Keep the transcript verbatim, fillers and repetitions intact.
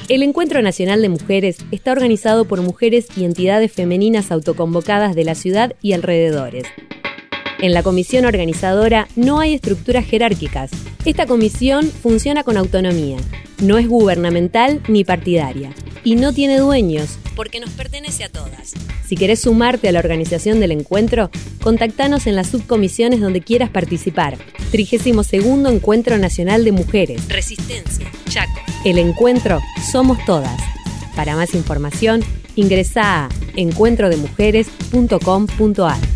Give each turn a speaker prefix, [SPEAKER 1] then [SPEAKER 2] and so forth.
[SPEAKER 1] El Encuentro Nacional de Mujeres está organizado por mujeres y entidades femeninas autoconvocadas de la ciudad y alrededores. En la comisión organizadora no hay estructuras jerárquicas. Esta comisión funciona con autonomía, no es gubernamental ni partidaria y no tiene dueños porque nos pertenece a todas. Si querés sumarte a la organización del encuentro, contactanos en las subcomisiones donde quieras participar. trigésimo segundo Encuentro Nacional de Mujeres. Resistencia, Chaco. El encuentro somos todas. Para más información, ingresá a encuentro de mujeres punto com punto ar.